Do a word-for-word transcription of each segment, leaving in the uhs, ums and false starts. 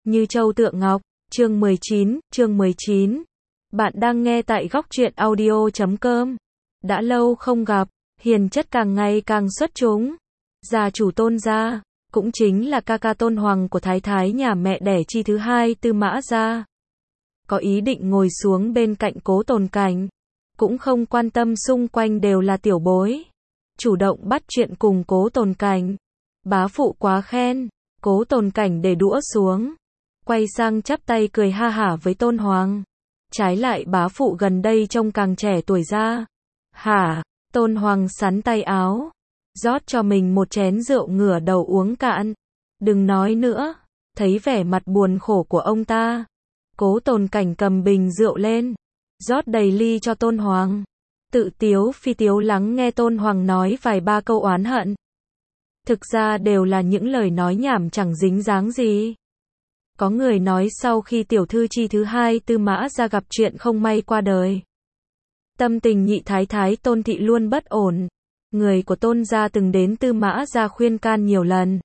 Như châu tượng ngọc, chương mười chín, chương mười chín. Bạn đang nghe tại góc truyện audio chấm com. Đã lâu không gặp, hiền chất càng ngày càng xuất chúng. Gia chủ Tôn gia, cũng chính là ca ca Tôn Hoàng của thái thái nhà mẹ đẻ chi thứ hai Tư Mã gia, có ý định ngồi xuống bên cạnh Cố Tồn Cảnh, cũng không quan tâm xung quanh đều là tiểu bối, chủ động bắt chuyện cùng Cố Tồn Cảnh. Bá phụ quá khen. Cố Tồn Cảnh để đũa xuống, quay sang chắp tay cười ha hả với Tôn Hoàng. Trái lại bá phụ gần đây trông càng trẻ tuổi ra. Hả? Tôn Hoàng sắn tay áo, rót cho mình một chén rượu ngửa đầu uống cạn. Đừng nói nữa. Thấy vẻ mặt buồn khổ của ông ta, Cố Tồn Cảnh cầm bình rượu lên, rót đầy ly cho Tôn Hoàng. Tự tiếu phi tiếu lắng nghe Tôn Hoàng nói vài ba câu oán hận. Thực ra đều là những lời nói nhảm chẳng dính dáng gì. Có người nói sau khi tiểu thư chi thứ hai Tư Mã gia gặp chuyện không may qua đời, tâm tình nhị thái thái Tôn thị luôn bất ổn. Người của Tôn gia từng đến Tư Mã gia khuyên can nhiều lần,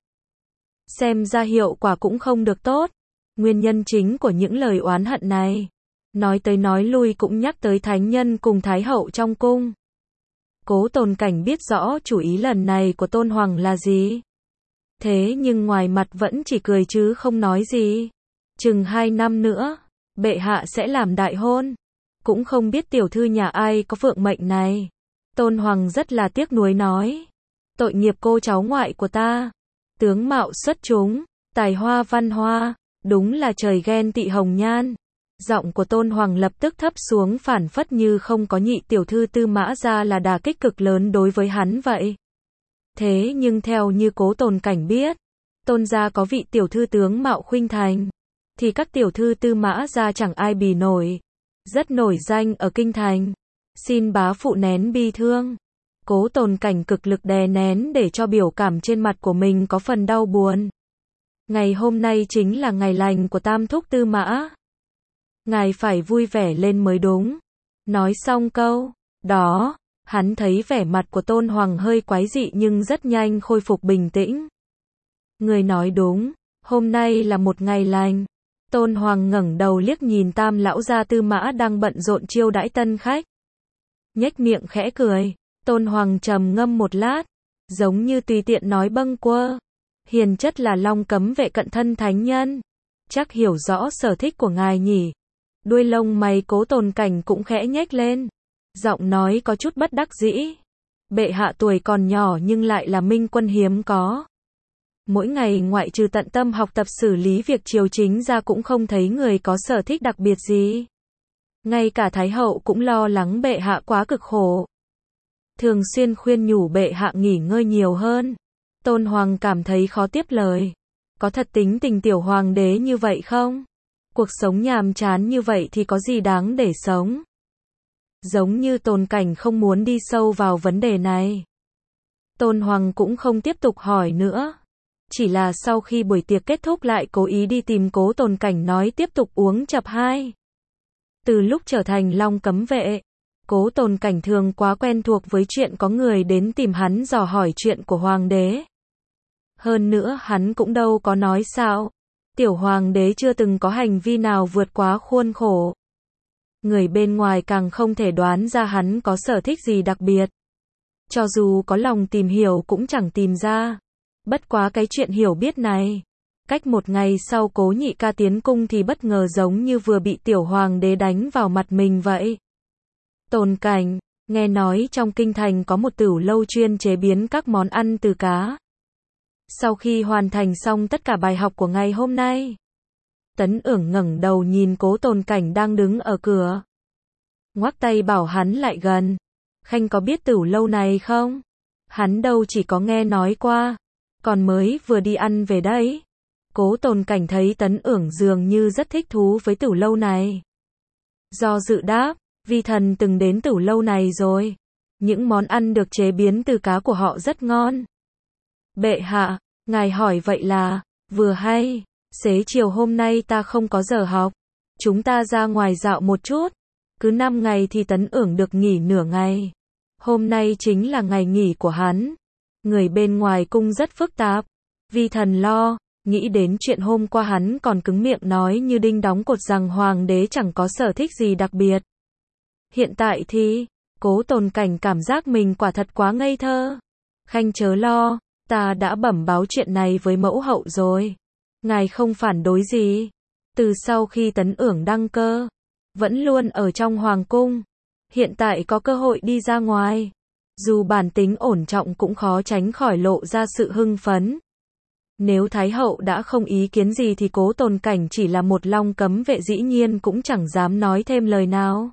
xem ra hiệu quả cũng không được tốt. Nguyên nhân chính của những lời oán hận này, nói tới nói lui cũng nhắc tới thánh nhân cùng thái hậu trong cung. Cố Tồn Cảnh biết rõ chủ ý lần này của Tôn Hoàng là gì, thế nhưng ngoài mặt vẫn chỉ cười chứ không nói gì. Chừng hai năm nữa, bệ hạ sẽ làm đại hôn, cũng không biết tiểu thư nhà ai có phượng mệnh này. Tôn Hoàng rất là tiếc nuối nói, tội nghiệp cô cháu ngoại của ta, tướng mạo xuất chúng, tài hoa văn hoa, đúng là trời ghen tị hồng nhan. Giọng của Tôn Hoàng lập tức thấp xuống phản phất như không có nhị tiểu thư Tư Mã gia là đả kích cực lớn đối với hắn vậy. Thế nhưng theo như Cố Tồn Cảnh biết, Tôn gia có vị tiểu thư tướng mạo khuynh thành, thì các tiểu thư Tư Mã gia chẳng ai bì nổi, rất nổi danh ở kinh thành. Xin bá phụ nén bi thương. Cố Tồn Cảnh cực lực đè nén để cho biểu cảm trên mặt của mình có phần đau buồn. Ngày hôm nay chính là ngày lành của tam thúc Tư Mã, ngài phải vui vẻ lên mới đúng. Nói xong câu đó, hắn thấy vẻ mặt của Tôn Hoàng hơi quái dị nhưng rất nhanh khôi phục bình tĩnh. Người nói đúng, hôm nay là một ngày lành. Tôn Hoàng ngẩng đầu liếc nhìn tam lão gia Tư Mã đang bận rộn chiêu đãi tân khách, nhếch miệng khẽ cười. Tôn Hoàng trầm ngâm một lát, giống như tùy tiện nói bâng quơ, hiền chất là Long Cấm vệ cận thân thánh nhân, chắc hiểu rõ sở thích của ngài nhỉ. Đuôi lông mày Cố Tồn Cảnh cũng khẽ nhếch lên, giọng nói có chút bất đắc dĩ. Bệ hạ tuổi còn nhỏ nhưng lại là minh quân hiếm có, mỗi ngày ngoại trừ tận tâm học tập xử lý việc triều chính ra cũng không thấy người có sở thích đặc biệt gì. Ngay cả thái hậu cũng lo lắng bệ hạ quá cực khổ, thường xuyên khuyên nhủ bệ hạ nghỉ ngơi nhiều hơn. Tôn Hoàng cảm thấy khó tiếp lời. Có thật tính tình tiểu hoàng đế như vậy không? Cuộc sống nhàm chán như vậy thì có gì đáng để sống? Giống như Tồn Cảnh không muốn đi sâu vào vấn đề này, Tôn Hoàng cũng không tiếp tục hỏi nữa. Chỉ là sau khi buổi tiệc kết thúc lại cố ý đi tìm Cố Tồn Cảnh nói tiếp tục uống chập hai. Từ lúc trở thành Long Cấm vệ, Cố Tồn Cảnh thường quá quen thuộc với chuyện có người đến tìm hắn dò hỏi chuyện của hoàng đế. Hơn nữa hắn cũng đâu có nói sao tiểu hoàng đế chưa từng có hành vi nào vượt quá khuôn khổ. Người bên ngoài càng không thể đoán ra hắn có sở thích gì đặc biệt. Cho dù có lòng tìm hiểu cũng chẳng tìm ra. Bất quá cái chuyện hiểu biết này, cách một ngày sau Cố nhị ca tiến cung thì bất ngờ giống như vừa bị tiểu hoàng đế đánh vào mặt mình vậy. Tồn Cảnh, nghe nói trong kinh thành có một tửu lâu chuyên chế biến các món ăn từ cá. Sau khi hoàn thành xong tất cả bài học của ngày hôm nay, Tấn Ưởng ngẩng đầu nhìn Cố Tồn Cảnh đang đứng ở cửa, ngoắc tay bảo hắn lại gần. Khanh có biết tửu lâu này không? Hắn đâu chỉ có nghe nói qua, còn mới vừa đi ăn về đấy. Cố Tồn Cảnh thấy Tấn Ưởng dường như rất thích thú với tửu lâu này, do dự đáp, vi thần từng đến tửu lâu này rồi. Những món ăn được chế biến từ cá của họ rất ngon. Bệ hạ, ngài hỏi vậy là, vừa hay, xế chiều hôm nay ta không có giờ học, chúng ta ra ngoài dạo một chút. Cứ năm ngày thì Tấn Ưởng được nghỉ nửa ngày. Hôm nay chính là ngày nghỉ của hắn. Người bên ngoài cung rất phức tạp, vi thần lo, Nghĩ đến chuyện hôm qua hắn còn cứng miệng nói như đinh đóng cột rằng hoàng đế chẳng có sở thích gì đặc biệt. Hiện tại thì, Cố Tồn Cảnh cảm giác mình quả thật quá ngây thơ. Khanh chớ lo, ta đã bẩm báo chuyện này với mẫu hậu rồi. Ngài không phản đối gì. Từ sau khi Tấn Ưởng đăng cơ, vẫn luôn ở trong hoàng cung. Hiện tại có cơ hội đi ra ngoài. Dù bản tính ổn trọng cũng khó tránh khỏi lộ ra sự hưng phấn. Nếu Thái hậu đã không ý kiến gì thì Cố Tồn Cảnh chỉ là một long cấm vệ dĩ nhiên cũng chẳng dám nói thêm lời nào.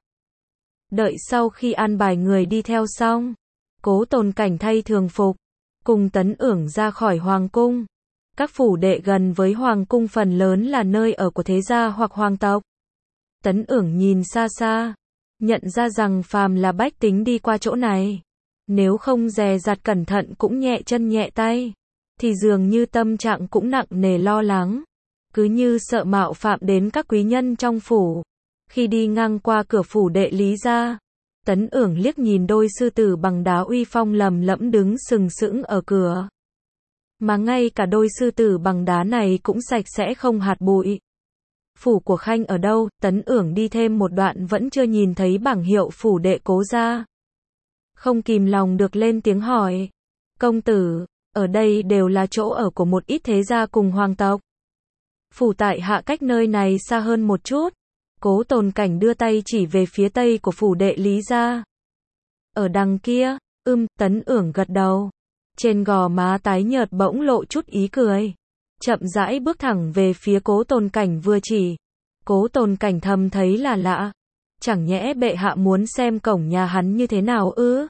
Đợi sau khi an bài người đi theo xong, Cố Tồn Cảnh thay thường phục, cùng Tấn Ưởng ra khỏi hoàng cung. Các phủ đệ gần với hoàng cung phần lớn là nơi ở của thế gia hoặc hoàng tộc. Tấn Ưởng nhìn xa xa, nhận ra rằng phàm là bách tính đi qua chỗ này, nếu không dè dặt cẩn thận cũng nhẹ chân nhẹ tay, thì dường như tâm trạng cũng nặng nề lo lắng, cứ như sợ mạo phạm đến các quý nhân trong phủ. Khi đi ngang qua cửa phủ đệ Lý gia, Tấn Ưởng liếc nhìn đôi sư tử bằng đá uy phong lầm lẫm đứng sừng sững ở cửa. Mà ngay cả đôi sư tử bằng đá này cũng sạch sẽ không hạt bụi. Phủ của Khanh ở đâu? Tấn Ưởng đi thêm một đoạn vẫn chưa nhìn thấy bảng hiệu phủ đệ Cố gia. Không kìm lòng được lên tiếng hỏi. Công tử, ở đây đều là chỗ ở của một ít thế gia cùng hoàng tộc. Phủ tại hạ cách nơi này xa hơn một chút. Cố Tồn Cảnh đưa tay chỉ về phía tây của phủ đệ Lý gia. Ở đằng kia, ưm, Tấn Ưởng gật đầu. Trên gò má tái nhợt bỗng lộ chút ý cười. Chậm rãi bước thẳng về phía Cố Tồn Cảnh vừa chỉ. Cố Tồn Cảnh thầm thấy là lạ. Chẳng nhẽ bệ hạ muốn xem cổng nhà hắn như thế nào ư?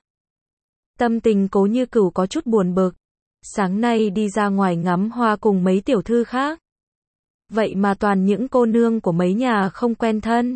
Tâm tình Cố Như Cửu có chút buồn bực. Sáng nay đi ra ngoài ngắm hoa cùng mấy tiểu thư khác. Vậy mà toàn những cô nương của mấy nhà không quen thân.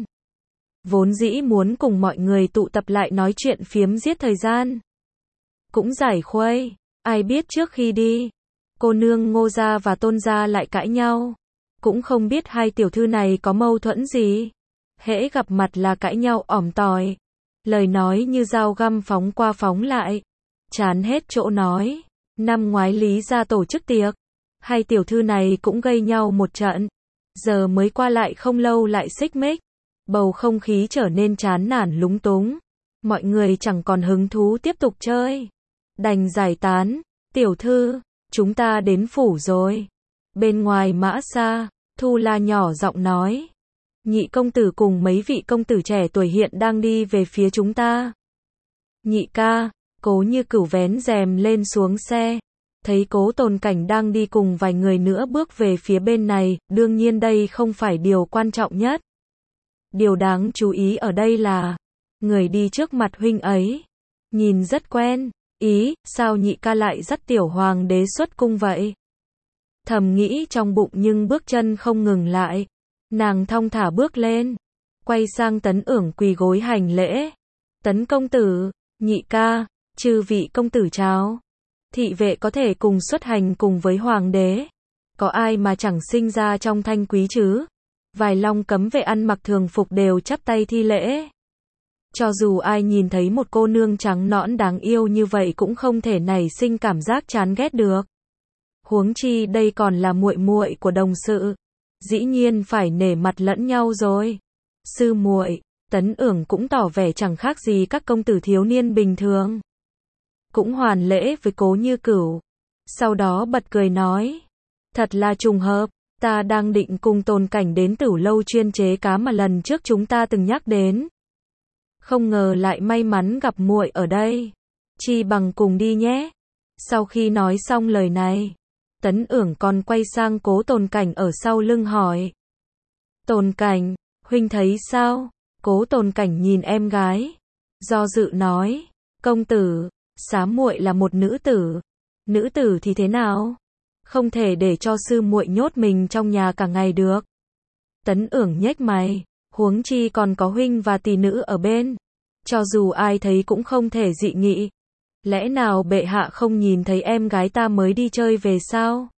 Vốn dĩ muốn cùng mọi người tụ tập lại nói chuyện phiếm giết thời gian. Cũng giải khuây, ai biết trước khi đi, cô nương Ngô gia và Tôn gia lại cãi nhau. Cũng không biết hai tiểu thư này có mâu thuẫn gì. Hễ gặp mặt là cãi nhau ỏm tỏi. Lời nói như dao găm phóng qua phóng lại. Chán hết chỗ nói. Năm ngoái Lý gia tổ chức tiệc. Hai tiểu thư này cũng gây nhau một trận. Giờ mới qua lại không lâu lại xích mích. Bầu không khí trở nên chán nản lúng túng. Mọi người chẳng còn hứng thú tiếp tục chơi. Đành giải tán. Tiểu thư, chúng ta đến phủ rồi. Bên ngoài Mã Sa, Thu La nhỏ giọng nói. Nhị công tử cùng mấy vị công tử trẻ tuổi hiện đang đi về phía chúng ta. Nhị ca, Cố Như Cửu vén rèm lên xuống xe. Thấy Cố Tồn Cảnh đang đi cùng vài người nữa bước về phía bên này, đương nhiên đây không phải điều quan trọng nhất. Điều đáng chú ý ở đây là, người đi trước mặt huynh ấy, nhìn rất quen, ý, sao nhị ca lại dắt tiểu hoàng đế xuất cung vậy? Thầm nghĩ trong bụng nhưng bước chân không ngừng lại, nàng thong thả bước lên, quay sang Tấn Ưởng quỳ gối hành lễ. Tấn công tử, nhị ca, chư vị công tử chào. Thị vệ có thể cùng xuất hành cùng với hoàng đế. Có ai mà chẳng sinh ra trong thanh quý chứ? Vài long cấm vệ ăn mặc thường phục đều chắp tay thi lễ. Cho dù ai nhìn thấy một cô nương trắng nõn đáng yêu như vậy cũng không thể nảy sinh cảm giác chán ghét được. Huống chi đây còn là muội muội của đồng sự. Dĩ nhiên phải nể mặt lẫn nhau rồi. Sư muội, Tấn Ưởng cũng tỏ vẻ chẳng khác gì các công tử thiếu niên bình thường. Cũng hoàn lễ với Cố Như Cửu. Sau đó bật cười nói. Thật là trùng hợp, ta đang định cùng Tồn Cảnh đến Tửu lâu chuyên chế cá mà lần trước chúng ta từng nhắc đến. Không ngờ lại may mắn gặp muội ở đây. Chi bằng cùng đi nhé. Sau khi nói xong lời này, Tấn Ưởng còn quay sang Cố Tồn Cảnh ở sau lưng hỏi. Tồn Cảnh, huynh thấy sao? Cố Tồn Cảnh nhìn em gái, do dự nói. Công tử, xá muội là một nữ tử. Nữ tử thì thế nào? Không thể để cho sư muội nhốt mình trong nhà cả ngày được. Tấn Ưởng nhếch mày, huống chi còn có huynh và tỷ nữ ở bên. Cho dù ai thấy cũng không thể dị nghị. Lẽ nào bệ hạ không nhìn thấy em gái ta mới đi chơi về sao?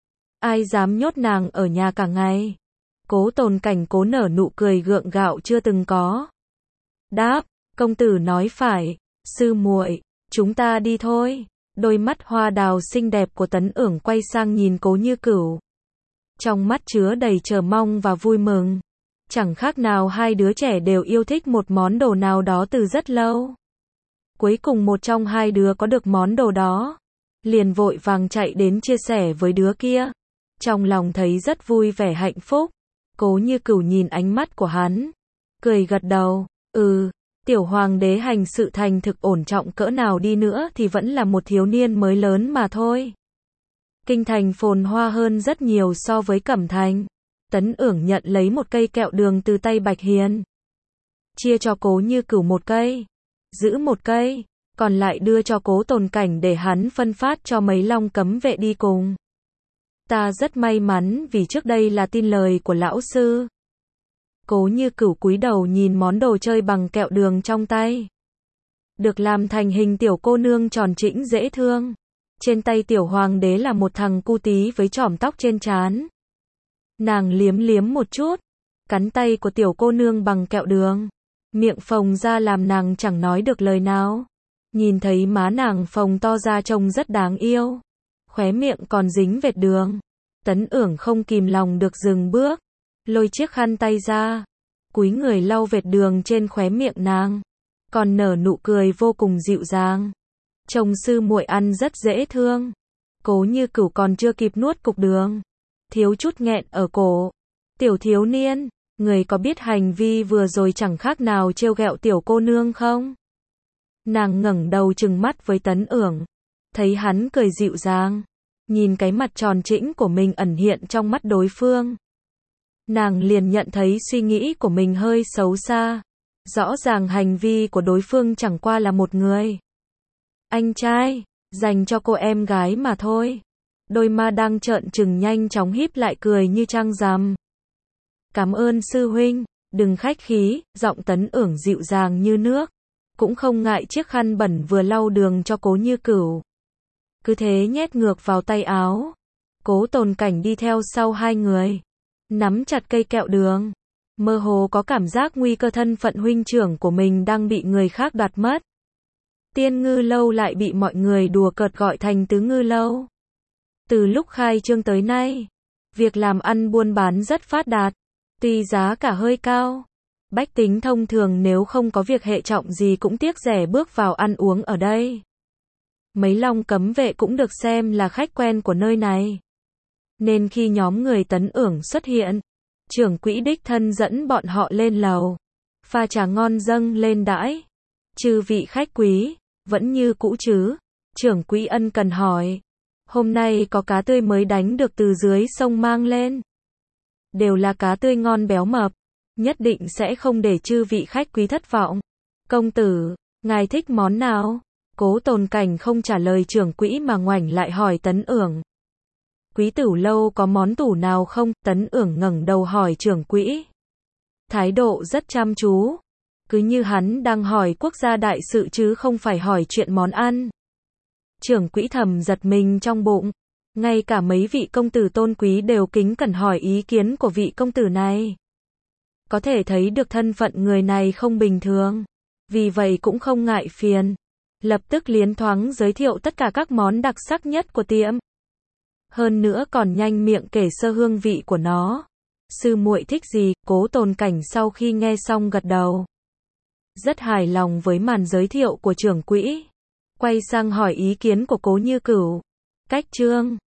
Ai dám nhốt nàng ở nhà cả ngày? Cố Tồn Cảnh cố nở nụ cười gượng gạo chưa từng có. Đáp, công tử nói phải, sư muội, chúng ta đi thôi. Đôi mắt hoa đào xinh đẹp của Tấn Ưởng quay sang nhìn Cố Như Cửu. trong mắt chứa đầy chờ mong và vui mừng. Chẳng khác nào hai đứa trẻ đều yêu thích một món đồ nào đó từ rất lâu. Cuối cùng một trong hai đứa có được món đồ đó, liền vội vàng chạy đến chia sẻ với đứa kia. Trong lòng thấy rất vui vẻ hạnh phúc. Cố Như Cửu nhìn ánh mắt của hắn, cười gật đầu, ừ, tiểu hoàng đế hành sự thành thực ổn trọng cỡ nào đi nữa thì vẫn là một thiếu niên mới lớn mà thôi. Kinh thành phồn hoa hơn rất nhiều so với Cẩm Thành. Tấn Ưởng nhận lấy một cây kẹo đường từ tay Bạch Hiền, chia cho Cố Như Cửu một cây, giữ một cây, còn lại đưa cho Cố Tồn Cảnh để hắn phân phát cho mấy long cấm vệ đi cùng. Ta rất may mắn vì trước đây là tin lời của lão sư. Cố Như Cửu cúi đầu nhìn món đồ chơi bằng kẹo đường trong tay. Được làm thành hình tiểu cô nương tròn trĩnh dễ thương. Trên tay tiểu hoàng đế là một thằng cu tí với chỏm tóc trên trán. Nàng liếm liếm một chút, cắn tay của tiểu cô nương bằng kẹo đường. Miệng phồng ra làm nàng chẳng nói được lời nào. Nhìn thấy má nàng phồng to ra trông rất đáng yêu. Khóe miệng còn dính vệt đường. Tấn Ưởng không kìm lòng được dừng bước, lôi chiếc khăn tay ra, cúi người lau vệt đường trên khóe miệng nàng, còn nở nụ cười vô cùng dịu dàng. Chồng sư muội ăn rất dễ thương. Cố Như Cửu còn chưa kịp nuốt cục đường, thiếu chút nghẹn ở cổ. Tiểu thiếu niên, người có biết hành vi vừa rồi chẳng khác nào trêu ghẹo tiểu cô nương không? Nàng ngẩng đầu trừng mắt với Tấn Ưởng, thấy hắn cười dịu dàng, nhìn cái mặt tròn trĩnh của mình ẩn hiện trong mắt đối phương. Nàng liền nhận thấy suy nghĩ của mình hơi xấu xa. Rõ ràng hành vi của đối phương chẳng qua là một người anh trai, dành cho cô em gái mà thôi. Đôi ma đang trợn trừng nhanh chóng híp lại cười như trăng rằm. Cảm ơn sư huynh, đừng khách khí, giọng Tấn Ưởng dịu dàng như nước, cũng không ngại chiếc khăn bẩn vừa lau đường cho Cố Như Cửu. Cứ thế nhét ngược vào tay áo. Cố Tồn Cảnh đi theo sau hai người, nắm chặt cây kẹo đường, mơ hồ có cảm giác nguy cơ thân phận huynh trưởng của mình đang bị người khác đoạt mất. Tiên Ngư Lâu lại bị mọi người đùa cợt gọi thành Tứ Ngư Lâu. Từ lúc khai trương tới nay, việc làm ăn buôn bán rất phát đạt, tuy giá cả hơi cao. Bách tính thông thường nếu không có việc hệ trọng gì cũng tiếc rẻ bước vào ăn uống ở đây. Mấy long cấm vệ cũng được xem là khách quen của nơi này. Nên khi nhóm người Tấn Ưởng xuất hiện, trưởng quỹ đích thân dẫn bọn họ lên lầu, pha trà ngon dâng lên đãi. Chư vị khách quý, vẫn như cũ chứ? Trưởng quỹ ân cần hỏi. Hôm nay có cá tươi mới đánh được từ dưới sông mang lên. Đều là cá tươi ngon béo mập, nhất định sẽ không để chư vị khách quý thất vọng. Công tử, ngài thích món nào? Cố Tồn Cảnh không trả lời trưởng quỹ mà ngoảnh lại hỏi Tấn Ưởng. Quý Tửu Lâu có món tủ nào không? Tấn Ưởng ngẩng đầu hỏi trưởng quỹ. Thái độ rất chăm chú, cứ như hắn đang hỏi quốc gia đại sự chứ không phải hỏi chuyện món ăn. Trưởng quỹ thầm giật mình trong bụng, ngay cả mấy vị công tử tôn quý đều kính cẩn hỏi ý kiến của vị công tử này. Có thể thấy được thân phận người này không bình thường, vì vậy cũng không ngại phiền, lập tức liến thoáng giới thiệu tất cả các món đặc sắc nhất của tiệm. Hơn nữa còn nhanh miệng kể sơ hương vị của nó. Sư muội thích gì? Cố Tồn Cảnh sau khi nghe xong gật đầu, rất hài lòng với màn giới thiệu của trưởng quỹ, quay sang hỏi ý kiến của Cố Như Cửu. Cách trương